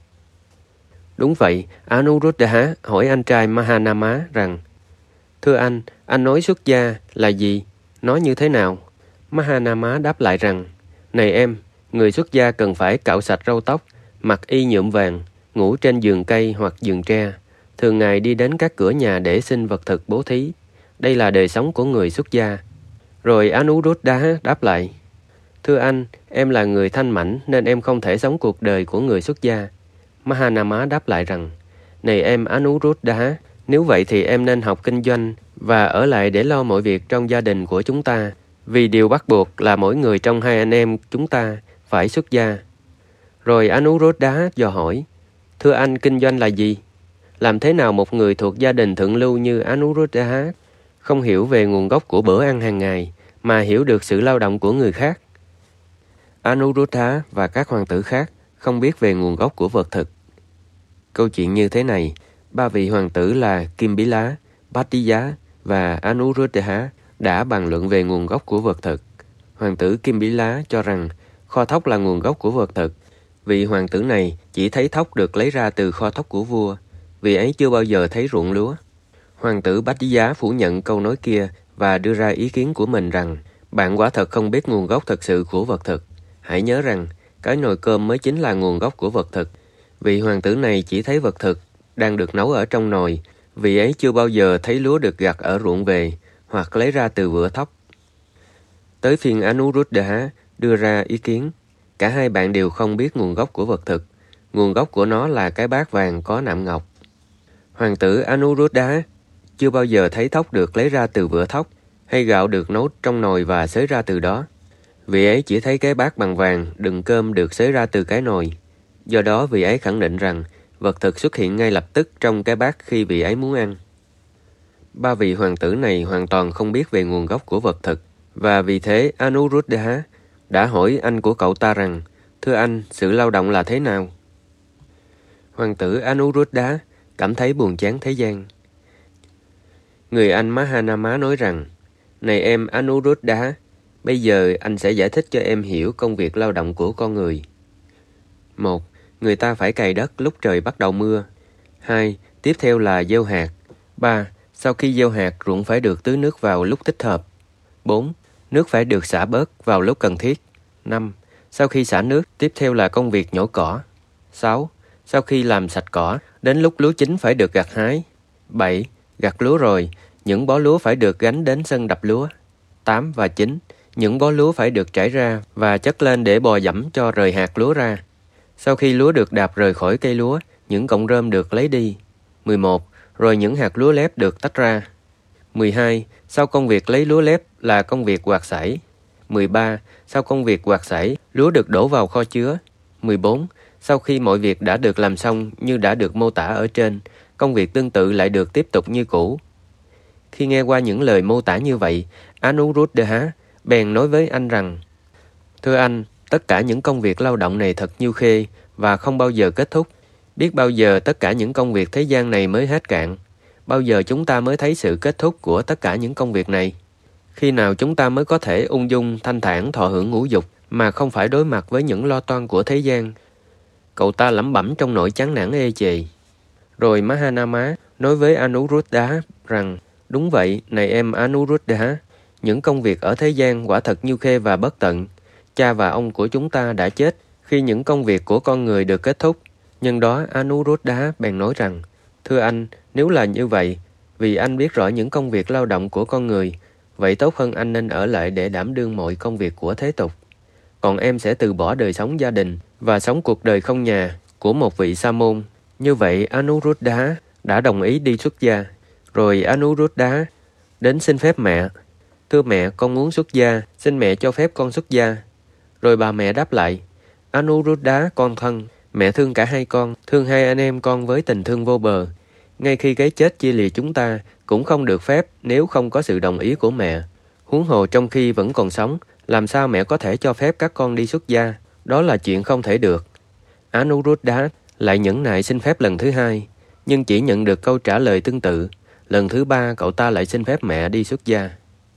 Đúng vậy, Anuruddha hỏi anh trai Mahanama rằng: Thưa anh nói xuất gia là gì? Nói như thế nào? Mahanama đáp lại rằng: Này em, người xuất gia cần phải cạo sạch râu tóc, mặc y nhuộm vàng, ngủ trên giường cây hoặc giường tre, thường ngày đi đến các cửa nhà để xin vật thực bố thí. Đây là đời sống của người xuất gia. Rồi Anuruddha đáp lại: Thưa anh, em là người thanh mảnh nên em không thể sống cuộc đời của người xuất gia. Mahanama đáp lại rằng: Này em Anuruddha, nếu vậy thì em nên học kinh doanh và ở lại để lo mọi việc trong gia đình của chúng ta, vì điều bắt buộc là mỗi người trong hai anh em chúng ta phải xuất gia. Rồi Anuruddha dò hỏi: Thưa anh, kinh doanh là gì? Làm thế nào một người thuộc gia đình thượng lưu như Anuruddha không hiểu về nguồn gốc của bữa ăn hàng ngày mà hiểu được sự lao động của người khác? Anuruddha và các hoàng tử khác không biết về nguồn gốc của vật thực. Câu chuyện như thế này, ba vị hoàng tử là Kimbila, Bhattiya và Anuruddha đã bàn luận về nguồn gốc của vật thực. Hoàng tử Kimbila cho rằng kho thóc là nguồn gốc của vật thực. Vị hoàng tử này chỉ thấy thóc được lấy ra từ kho thóc của vua, vì ấy chưa bao giờ thấy ruộng lúa. Hoàng tử Bhattiya phủ nhận câu nói kia và đưa ra ý kiến của mình rằng bạn quả thật không biết nguồn gốc thực sự của vật thực. Hãy nhớ rằng cái nồi cơm mới chính là nguồn gốc của vật thực. Vị hoàng tử này chỉ thấy vật thực đang được nấu ở trong nồi, vì ấy chưa bao giờ thấy lúa được gặt ở ruộng về hoặc lấy ra từ vựa thóc. Tới phiên Anuruddha đưa ra ý kiến. Cả hai bạn đều không biết nguồn gốc của vật thực. Nguồn gốc của nó là cái bát vàng có nạm ngọc. Hoàng tử Anuruddha chưa bao giờ thấy thóc được lấy ra từ vựa thóc hay gạo được nấu trong nồi và xới ra từ đó. Vị ấy chỉ thấy cái bát bằng vàng đựng cơm được xới ra từ cái nồi. Do đó vị ấy khẳng định rằng vật thực xuất hiện ngay lập tức trong cái bát khi vị ấy muốn ăn. Ba vị hoàng tử này hoàn toàn không biết về nguồn gốc của vật thực, và vì thế Anuruddha đã hỏi anh của cậu ta rằng: Thưa anh, sự lao động là thế nào? Hoàng tử Anuruddha cảm thấy buồn chán thế gian. Người anh Mahanama nói rằng: Này em Anuruddha, bây giờ anh sẽ giải thích cho em hiểu công việc lao động của con người. 1. Người ta phải cày đất lúc trời bắt đầu mưa. 2. Tiếp theo là gieo hạt. 3. Sau khi gieo hạt, ruộng phải được tưới nước vào lúc thích hợp. 4. Nước phải được xả bớt vào lúc cần thiết. 5. Sau khi xả nước, tiếp theo là công việc nhổ cỏ. 6. Sau khi làm sạch cỏ, đến lúc lúa chín phải được gặt hái. 7. Gặt lúa rồi, những bó lúa phải được gánh đến sân đập lúa. 8 và 9. Những bó lúa phải được trải ra và chất lên để bò dẫm cho rời hạt lúa ra. Sau khi lúa được đạp rời khỏi cây lúa, những cọng rơm được lấy đi. 11. Rồi những hạt lúa lép được tách ra. 12. Sau công việc lấy lúa lép là công việc quạt sải. 13. Sau công việc quạt sải, lúa được đổ vào kho chứa. 14. Sau khi mọi việc đã được làm xong như đã được mô tả ở trên, công việc tương tự lại được tiếp tục như cũ. Khi nghe qua những lời mô tả như vậy, Anuruddha bèn nói với anh rằng: Thưa anh, tất cả những công việc lao động này thật nhiêu khê và không bao giờ kết thúc. Biết bao giờ tất cả những công việc thế gian này mới hết cạn? Bao giờ chúng ta mới thấy sự kết thúc của tất cả những công việc này? Khi nào chúng ta mới có thể ung dung, thanh thản thọ hưởng ngũ dục mà không phải đối mặt với những lo toan của thế gian? Cậu ta lẩm bẩm trong nỗi chán nản ê chề. Rồi Mahanama nói với Anuruddha rằng: Đúng vậy, này em Anuruddha, những công việc ở thế gian quả thật nhiêu khê và bất tận. Cha và ông của chúng ta đã chết khi những công việc của con người được kết thúc. Nhân đó Anuruddha bèn nói rằng: Thưa anh, nếu là như vậy, vì anh biết rõ những công việc lao động của con người, vậy tốt hơn anh nên ở lại để đảm đương mọi công việc của thế tục. Còn em sẽ từ bỏ đời sống gia đình và sống cuộc đời không nhà của một vị sa môn. Như vậy Anuruddha đã đồng ý đi xuất gia. Rồi Anuruddha đến xin phép mẹ. Thưa mẹ, con muốn xuất gia, xin mẹ cho phép con xuất gia. Rồi bà mẹ đáp lại: Anuruddha con thân, mẹ thương cả hai con, thương hai anh em con với tình thương vô bờ. Ngay khi cái chết chia lìa chúng ta, cũng không được phép nếu không có sự đồng ý của mẹ. Huống hồ trong khi vẫn còn sống, làm sao mẹ có thể cho phép các con đi xuất gia? Đó là chuyện không thể được. Anuruddha lại nhẫn nại xin phép lần thứ hai, nhưng chỉ nhận được câu trả lời tương tự. Lần thứ ba, cậu ta lại xin phép mẹ đi xuất gia.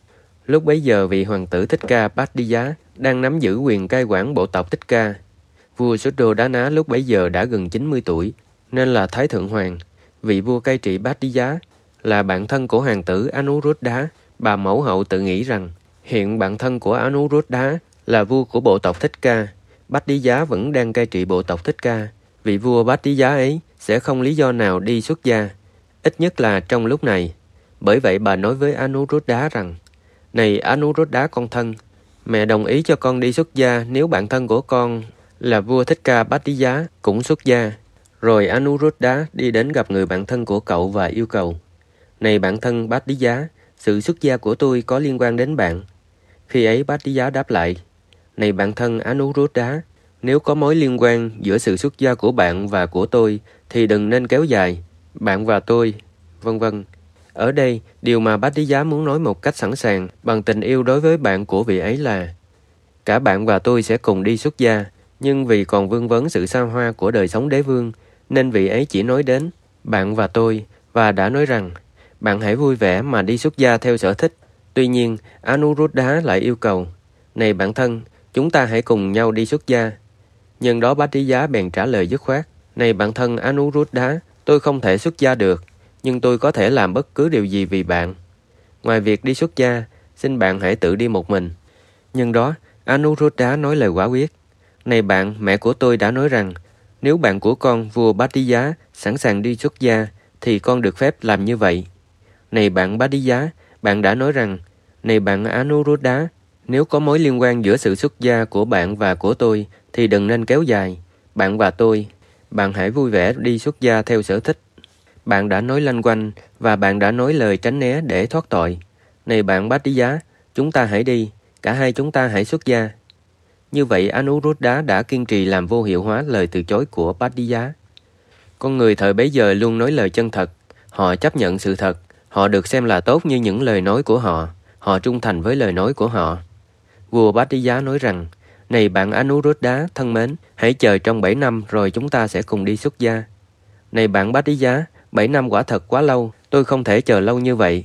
Lúc bấy giờ, vị hoàng tử Thích Ca Bhattacharya đang nắm giữ quyền cai quản bộ tộc Thích Ca. Vua Suddhodana lúc bấy giờ đã gần 90 tuổi, nên là Thái Thượng Hoàng. Vị vua cai trị Bhattacharya là bạn thân của hoàng tử Anuruddha. Bà mẫu hậu tự nghĩ rằng hiện bạn thân của Anuruddha là vua của bộ tộc Thích Ca. Bhattacharya vẫn đang cai trị bộ tộc Thích Ca. Vị vua Bhattacharya ấy sẽ không lý do nào đi xuất gia, ít nhất là trong lúc này. Bởi vậy bà nói với Anuruddha rằng: "Này Anuruddha con thân, mẹ đồng ý cho con đi xuất gia nếu bạn thân của con là vua Thích Ca Bhattacharya cũng xuất gia." Rồi Anuruddha đi đến gặp người bạn thân của cậu và yêu cầu: "Này bạn thân Bhattacharya, sự xuất gia của tôi có liên quan đến bạn." Khi ấy Bhattacharya đáp lại: "Này bạn thân Anuruddha, nếu có mối liên quan giữa sự xuất gia của bạn và của tôi thì đừng nên kéo dài. Bạn và tôi, vân vân." Ở đây, điều mà Bhattacharya muốn nói một cách sẵn sàng bằng tình yêu đối với bạn của vị ấy là: cả bạn và tôi sẽ cùng đi xuất gia, nhưng vì còn vương vấn sự xa hoa của đời sống đế vương, nên vị ấy chỉ nói đến bạn và tôi, và đã nói rằng bạn hãy vui vẻ mà đi xuất gia theo sở thích. Tuy nhiên, Anuruddha lại yêu cầu: "Này bạn thân, chúng ta hãy cùng nhau đi xuất gia." Nhân đó Bhattacharya bèn trả lời dứt khoát: "Này bạn thân Anuruddha, tôi không thể xuất gia được, nhưng tôi có thể làm bất cứ điều gì vì bạn. Ngoài việc đi xuất gia, xin bạn hãy tự đi một mình." Nhân đó, Anuruddha nói lời quả quyết: "Này bạn, mẹ của tôi đã nói rằng nếu bạn của con, vua Bhattacharya, sẵn sàng đi xuất gia, thì con được phép làm như vậy." "Này bạn Bhattacharya, bạn đã nói rằng..." "Này bạn Anuruddha, nếu có mối liên quan giữa sự xuất gia của bạn và của tôi, thì đừng nên kéo dài. Bạn và tôi, bạn hãy vui vẻ đi xuất gia theo sở thích." Bạn đã nói lanh quanh và bạn đã nói lời tránh né để thoát tội. "Này bạn Bhattacharya, chúng ta hãy đi, cả hai chúng ta hãy xuất gia." Như vậy Anuruddha đã kiên trì làm vô hiệu hóa lời từ chối của Bhattacharya. Con người thời bấy giờ luôn nói lời chân thật. Họ chấp nhận sự thật. Họ được xem là tốt như những lời nói của họ. Họ trung thành với lời nói của họ. Vua Bhattacharya nói rằng: "Này bạn Anuruddha thân mến, hãy chờ trong 7 năm rồi chúng ta sẽ cùng đi xuất gia." "Này bạn Bhattacharya, 7 năm quả thật quá lâu, tôi không thể chờ lâu như vậy."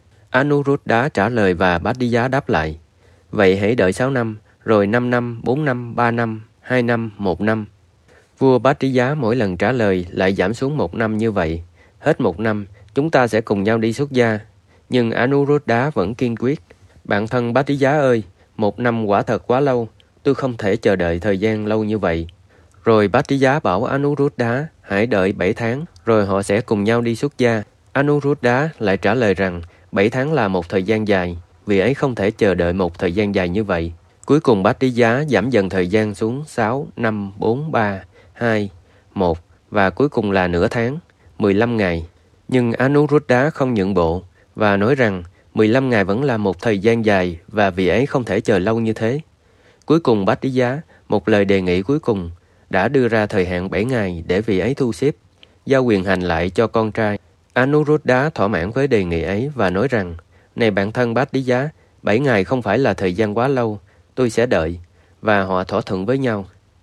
Anuruddha trả lời và Bhattacharya đáp lại: "Vậy hãy đợi 6 năm, rồi 5 năm, 4 năm, 3 năm, 2 năm, 1 năm. Vua Bhattacharya mỗi lần trả lời lại giảm xuống 1 năm như vậy. Hết 1 năm, chúng ta sẽ cùng nhau đi xuất gia. Nhưng Anuruddha vẫn kiên quyết: "Bạn thân Bhattacharya ơi, 1 năm quả thật quá lâu, tôi không thể chờ đợi thời gian lâu như vậy." Rồi Bhattacharya bảo Anuruddha hãy đợi 7 tháng, rồi họ sẽ cùng nhau đi xuất gia. Anuruddha lại trả lời rằng 7 tháng là một thời gian dài, vì ấy không thể chờ đợi một thời gian dài như vậy. Cuối cùng Bhattacharya giảm dần thời gian xuống 6, 5, 4, 3, 2, 1 và cuối cùng là nửa tháng, 15 ngày. Nhưng Anuruddha không nhượng bộ và nói rằng 15 ngày vẫn là một thời gian dài và vì ấy không thể chờ lâu như thế. Cuối cùng Bhattacharya, một lời đề nghị cuối cùng, đã đưa ra thời hạn 7 ngày để vị ấy thu xếp, giao quyền hành lại cho con trai. Anuruddha thỏa mãn với đề nghị ấy và nói rằng: "Này bạn thân Bhattacharya, 7 ngày không phải là thời gian quá lâu, tôi sẽ đợi." Và họ thỏa thuận với nhau.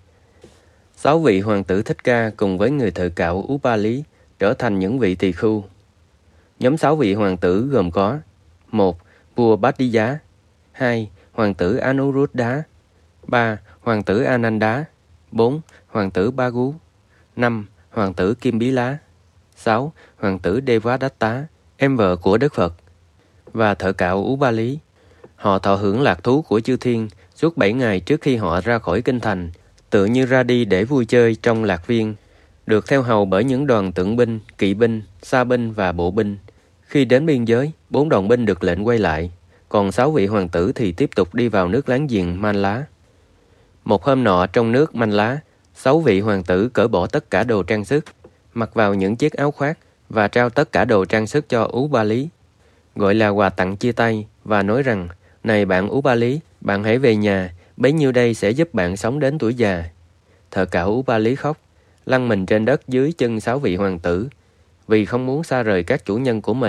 6 vị hoàng tử Thích Ca cùng với người thợ cạo Upali trở thành những vị tỳ khưu. Nhóm 6 vị hoàng tử gồm có: 1. Vua Bhattacharya, 2. Hoàng tử Anuruddha, 3. Hoàng tử Ananda, 4. Hoàng tử Bhagu, 5. Hoàng tử Kimbila, 6. Hoàng tử Devadatta, em vợ của Đức Phật, và thợ cạo Upali. Họ thọ hưởng lạc thú của chư thiên suốt 7 ngày trước khi họ ra khỏi kinh thành, tự như ra đi để vui chơi trong lạc viên, được theo hầu bởi những đoàn tượng binh, kỵ binh, sa binh và bộ binh. Khi đến biên giới, 4 đoàn binh được lệnh quay lại, còn 6 vị hoàng tử thì tiếp tục đi vào nước láng giềng Manlá. Một hôm nọ trong nước Manlá, 6 vị hoàng tử cởi bỏ tất cả đồ trang sức, mặc vào những chiếc áo khoác và trao tất cả đồ trang sức cho Upali, gọi là quà tặng chia tay, và nói rằng: "Này bạn Upali, bạn hãy về nhà, bấy nhiêu đây sẽ giúp bạn sống đến tuổi già." Thợ cạo Upali khóc, lăn mình trên đất dưới chân 6 vị hoàng tử. Vì không muốn xa rời các chủ nhân của mình,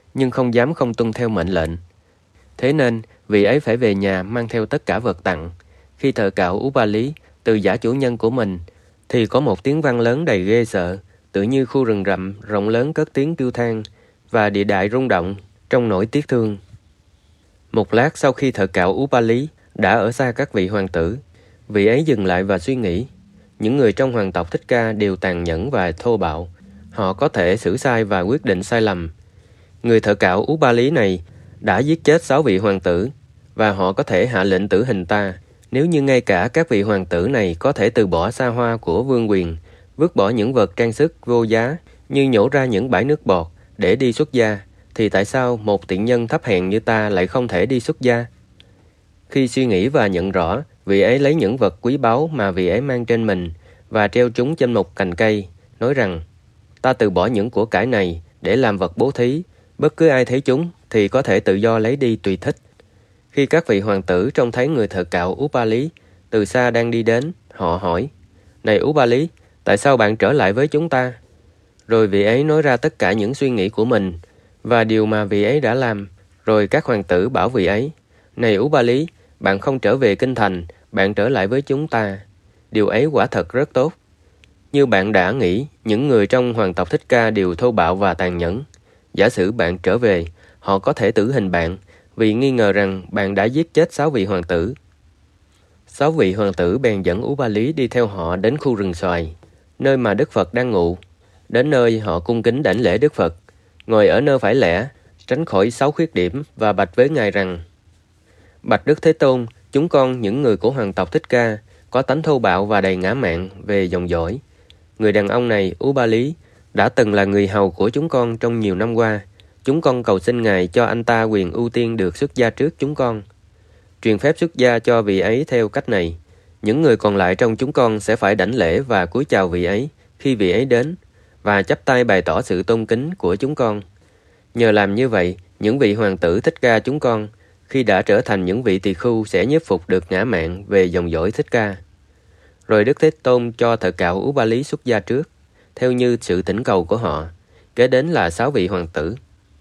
nhưng không dám không tuân theo mệnh lệnh. Thế nên, vị ấy phải về nhà mang theo tất cả vật tặng. Khi thợ cạo Upali từ giả chủ nhân của mình, thì có một tiếng vang lớn đầy ghê sợ, tự như khu rừng rậm rộng lớn cất tiếng kêu than, và địa đại rung động trong nỗi tiếc thương. Một lát sau khi thợ cạo Upali đã ở xa các vị hoàng tử, vị ấy dừng lại và suy nghĩ. Những người trong hoàng tộc Thích Ca đều tàn nhẫn và thô bạo. Họ có thể xử sai và quyết định sai lầm. Người thợ cạo Upali này đã giết chết 6 vị hoàng tử, và họ có thể hạ lệnh tử hình ta nếu như ngay cả các vị hoàng tử này có thể từ bỏ xa hoa của vương quyền, vứt bỏ những vật trang sức vô giá như nhổ ra những bãi nước bọt để đi xuất gia, thì tại sao một tiện nhân thấp hèn như ta lại không thể đi xuất gia? Khi suy nghĩ và nhận rõ, vị ấy lấy những vật quý báu mà vị ấy mang trên mình và treo chúng trên một cành cây, nói rằng: ta từ bỏ những của cải này để làm vật bố thí, bất cứ ai thấy chúng thì có thể tự do lấy đi tùy thích. Khi các vị hoàng tử trông thấy người thợ cạo Upali từ xa đang đi đến, họ hỏi: này Upali, tại sao bạn trở lại với chúng ta? Rồi vị ấy nói ra tất cả những suy nghĩ của mình và điều mà vị ấy đã làm. Rồi các hoàng tử bảo vị ấy: này Upali, bạn không trở về kinh thành, bạn trở lại với chúng ta. Điều ấy quả thật rất tốt. Như bạn đã nghĩ, những người trong hoàng tộc Thích Ca đều thô bạo và tàn nhẫn. Giả sử bạn trở về, họ có thể tử hình bạn vì nghi ngờ rằng bạn đã giết chết 6 vị hoàng tử. 6 vị hoàng tử bèn dẫn Upali đi theo họ đến khu rừng xoài, nơi mà Đức Phật đang ngụ. Đến nơi họ cung kính đảnh lễ Đức Phật, ngồi ở nơi phải lẽ, tránh khỏi 6 khuyết điểm, và bạch với Ngài rằng: bạch Đức Thế Tôn, chúng con những người của hoàng tộc Thích Ca có tánh thô bạo và đầy ngã mạn về dòng dõi. Người đàn ông này, Upali, đã từng là người hầu của chúng con trong nhiều năm qua. Chúng con cầu xin Ngài cho anh ta quyền ưu tiên được xuất gia trước chúng con. Truyền phép xuất gia cho vị ấy theo cách này: những người còn lại trong chúng con sẽ phải đảnh lễ và cúi chào vị ấy khi vị ấy đến, và chắp tay bày tỏ sự tôn kính của chúng con. Nhờ làm như vậy, những vị hoàng tử Thích Ca chúng con, khi đã trở thành những vị tỳ khưu, sẽ nhiếp phục được ngã mạn về dòng dõi Thích Ca. Rồi Đức Thế Tôn cho thợ cạo Upali xuất gia trước, theo như sự thỉnh cầu của họ. Kế đến là 6 vị hoàng tử.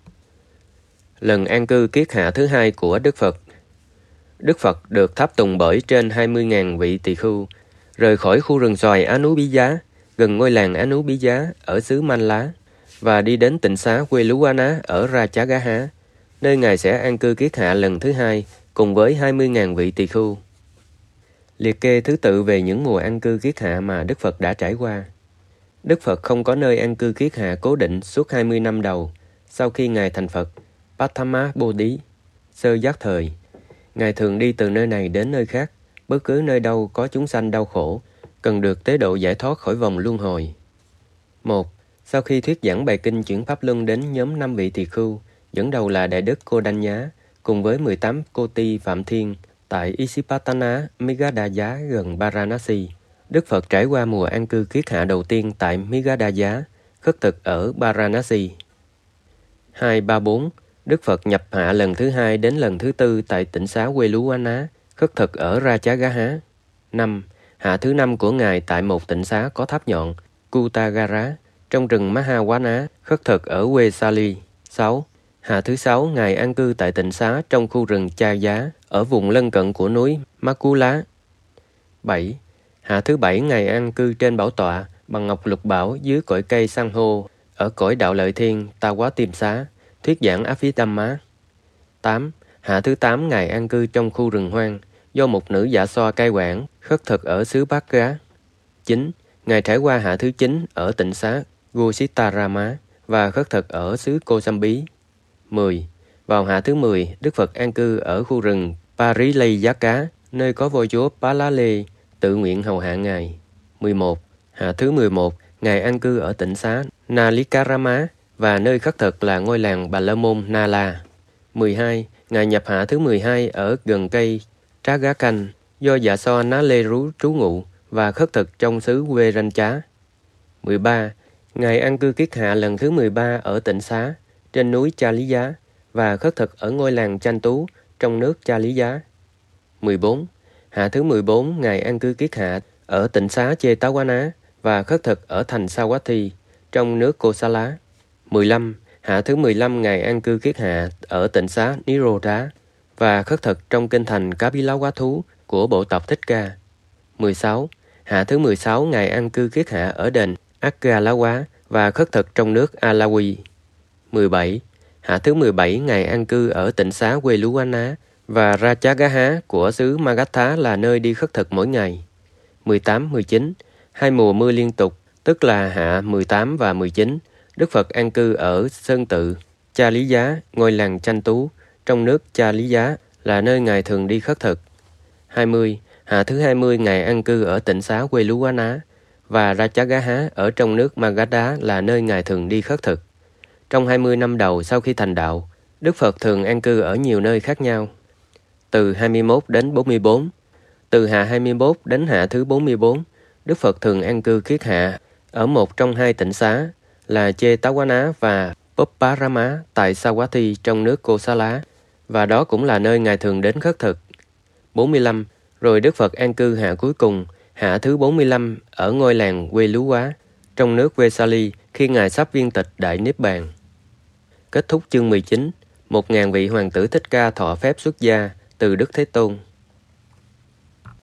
Lần an cư kiết hạ thứ hai của Đức Phật. Đức Phật được tháp tùng bởi trên 20.000 vị tỳ khưu, rời khỏi khu rừng xoài Anubiya, gần ngôi làng Anubiya ở xứ Manla, và đi đến tịnh xá Weluwana ở Rajagaha, nơi Ngài sẽ an cư kiết hạ lần thứ hai cùng với 20.000 vị tỳ khưu. Liệt kê thứ tự về những mùa an cư kiết hạ mà Đức Phật đã trải qua. Đức Phật không có nơi an cư kiết hạ cố định suốt 20 năm đầu sau khi Ngài thành Phật Pathama Bodhi, sơ giác thời. Ngài thường đi từ nơi này đến nơi khác, bất cứ nơi đâu có chúng sanh đau khổ, cần được tế độ giải thoát khỏi vòng luân hồi. 1. Sau khi thuyết giảng bài kinh chuyển Pháp Luân đến nhóm 5 vị tỳ khưu, dẫn đầu là Đại Đức Cô Đanh Nhá, cùng với 18 cô ti Phạm Thiên, tại Isipatana, Migadaya gần Varanasi, Đức Phật trải qua mùa an cư kiết hạ đầu tiên tại Migadaya, khất thực ở Varanasi. 2, 3, 4. Đức Phật nhập hạ lần thứ hai đến lần thứ tư tại tỉnh xá Weluwana, khất thực ở Rajagaha. 5. Hạ thứ 5 của Ngài tại một tỉnh xá có tháp nhọn, Kutagara, trong rừng Mahawana, khất thực ở Vesali. 6. Hạ thứ 6 Ngài an cư tại tỉnh xá trong khu rừng Chaya, ở vùng lân cận của núi Makula. 7. Hạ thứ 7 Ngài an cư trên bảo tọa bằng ngọc lục bảo dưới cội cây san hô, ở cõi đạo lợi thiên Tawa Tiêm Xá, thuyết giảng Abhidhamma. 8. Hạ thứ 8 Ngài an cư trong khu rừng hoang, do một nữ dạ xoa cai quản, khất thực ở xứ Bát Gá. 9. Ngài trải qua hạ thứ 9 ở tỉnh xá Gositarama và khất thực ở xứ Kosambi. 10. Vào hạ thứ 10, Đức Phật an cư ở khu rừng Parilayaka, nơi có vua chúa Palale tự nguyện hầu hạ Ngài. 11. Hạ thứ 11, Ngài an cư ở tỉnh xá Nalikarama và nơi khất thực là ngôi làng Bà La Môn Nala. 12. Ngài nhập hạ thứ 12 ở gần cây Tragakan, do dạ so Ná Lê Rú trú ngụ và khất thực trong xứ Verancha. 13. Ngài an cư kiết hạ lần thứ 13 ở tỉnh xá trên núi Chaliya và khất thực ở ngôi làng Chanh Tú trong nước Chaliya. 14. Hạ thứ 14 Ngài an cư kiết hạ ở tỉnh xá Chetawana và khất thực ở thành Sawathi trong nước Kosala. 15. hạ thứ 15 Ngài an cư kiết hạ ở tịnh xá Nirodha và khất thực trong kinh thành Kapilavatthu của bộ tộc Thích Ca. 16. Hạ thứ 16 Ngài an cư kiết hạ ở đền Agalawa và khất thực trong nước Alawi. 17. Hạ thứ 17 Ngài an cư ở tịnh xá Veluwana và Rajagaha của xứ Magadha là nơi đi khất thực mỗi ngày. 18, 19. 2 mùa mưa liên tục, tức là hạ 18 và 19, Đức Phật an cư ở Sơn Tự Cha Lý Giá, ngôi làng Chanh Tú, trong nước Cha Lý Giá là nơi Ngài thường đi khất thực. 20. Hạ thứ 20 Ngài an cư ở tịnh xá Veluwana và Rajagaha ở trong nước Magadha là nơi Ngài thường đi khất thực. Trong 20 năm đầu sau khi thành đạo, Đức Phật thường an cư ở nhiều nơi khác nhau. Từ 21 đến 44. Từ hạ 21 đến hạ thứ 44, Đức Phật thường an cư kiết hạ ở một trong hai tịnh xá là Chetawana và Poparama tại Savatthi trong nước Kosala, và đó cũng là nơi Ngài thường đến khất thực. 45. Rồi Đức Phật an cư hạ cuối cùng, hạ thứ 45 ở ngôi làng Veluwa trong nước Vesali khi Ngài sắp viên tịch Đại Niết Bàn. Kết thúc chương 19. 1.000 vị hoàng tử Thích Ca thọ phép xuất gia từ Đức Thế Tôn.